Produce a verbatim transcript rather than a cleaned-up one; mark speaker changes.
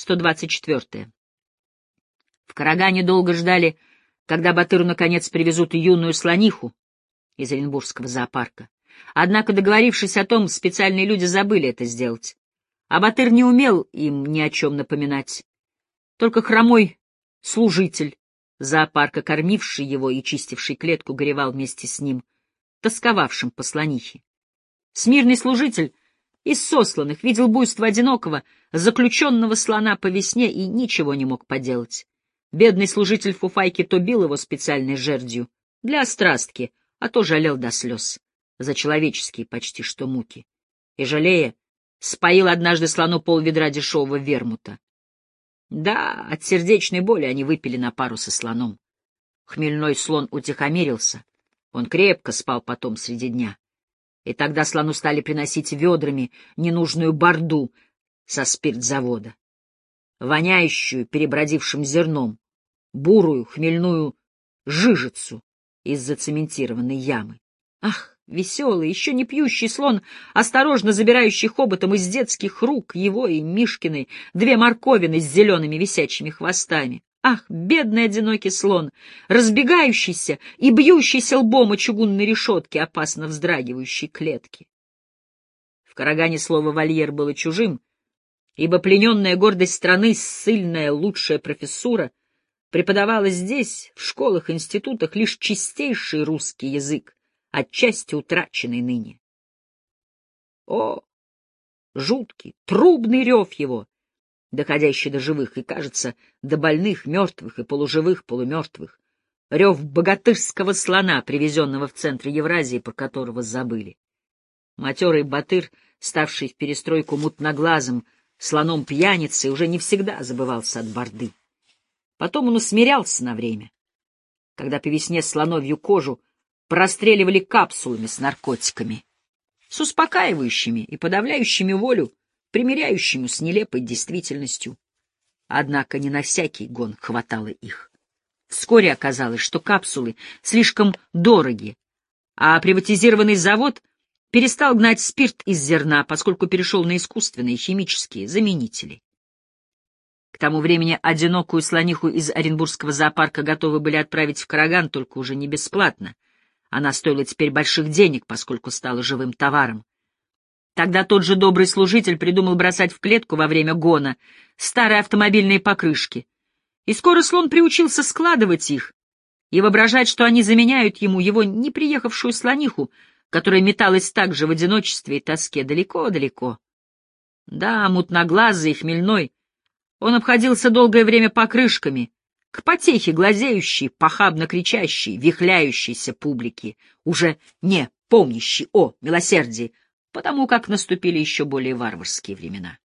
Speaker 1: сто двадцать четвёртое. В Карагане долго ждали, когда Батыру наконец привезут юную слониху из Оренбургского зоопарка. Однако, договорившись о том, специальные люди забыли это сделать. А Батыр не умел им ни о чем напоминать. Только хромой служитель зоопарка, кормивший его и чистивший клетку, горевал вместе с ним, тосковавшим по слонихе. Смирный служитель из сосланных видел буйство одинокого, заключенного слона по весне и ничего не мог поделать. Бедный служитель фуфайки то бил его специальной жердью для острастки, а то жалел до слез за человеческие почти что муки. И, жалея, споил однажды слону полведра дешевого вермута. Да, от сердечной боли они выпили на пару со слоном. Хмельной слон утихомирился, он крепко спал потом среди дня. И тогда слону стали приносить ведрами ненужную барду со спиртзавода, воняющую перебродившим зерном, бурую хмельную жижицу из зацементированной ямы. Ах, веселый, еще не пьющий слон, осторожно забирающий хоботом из детских рук его и Мишкиной две морковины с зелеными висячими хвостами. Ах, бедный одинокий слон, разбегающийся и бьющийся лбом о чугунной решетке, опасно вздрагивающей клетки. В Карагане слово «вольер» было чужим, ибо плененная гордость страны, ссыльная лучшая профессура, преподавала здесь, в школах-институтах, лишь чистейший русский язык, отчасти утраченный ныне. О, жуткий, трубный рев его, доходящий до живых и, кажется, до больных, мертвых и полуживых, полумертвых, рев богатырского слона, привезенного в центр Евразии, про которого забыли. Матерый Батыр, ставший в перестройку мутноглазым, слоном-пьяницей, уже не всегда забывался от борды. Потом он усмирялся на время, когда по весне слоновью кожу простреливали капсулами с наркотиками, с успокаивающими и подавляющими волю, примиряющими с нелепой действительностью. Однако не на всякий гон хватало их. Вскоре оказалось, что капсулы слишком дороги, а приватизированный завод перестал гнать спирт из зерна, поскольку перешел на искусственные химические заменители. К тому времени одинокую слониху из Оренбургского зоопарка готовы были отправить в Караган, только уже не бесплатно. Она стоила теперь больших денег, поскольку стала живым товаром. Тогда тот же добрый служитель придумал бросать в клетку во время гона старые автомобильные покрышки. И скоро слон приучился складывать их и воображать, что они заменяют ему его не приехавшую слониху, которая металась также в одиночестве и тоске далеко-далеко. Да, мутноглазый и хмельной, он обходился долгое время покрышками, к потехе глазеющей, похабно кричащей, вихляющейся публики, уже не помнящей о милосердии, потому как наступили еще более варварские времена.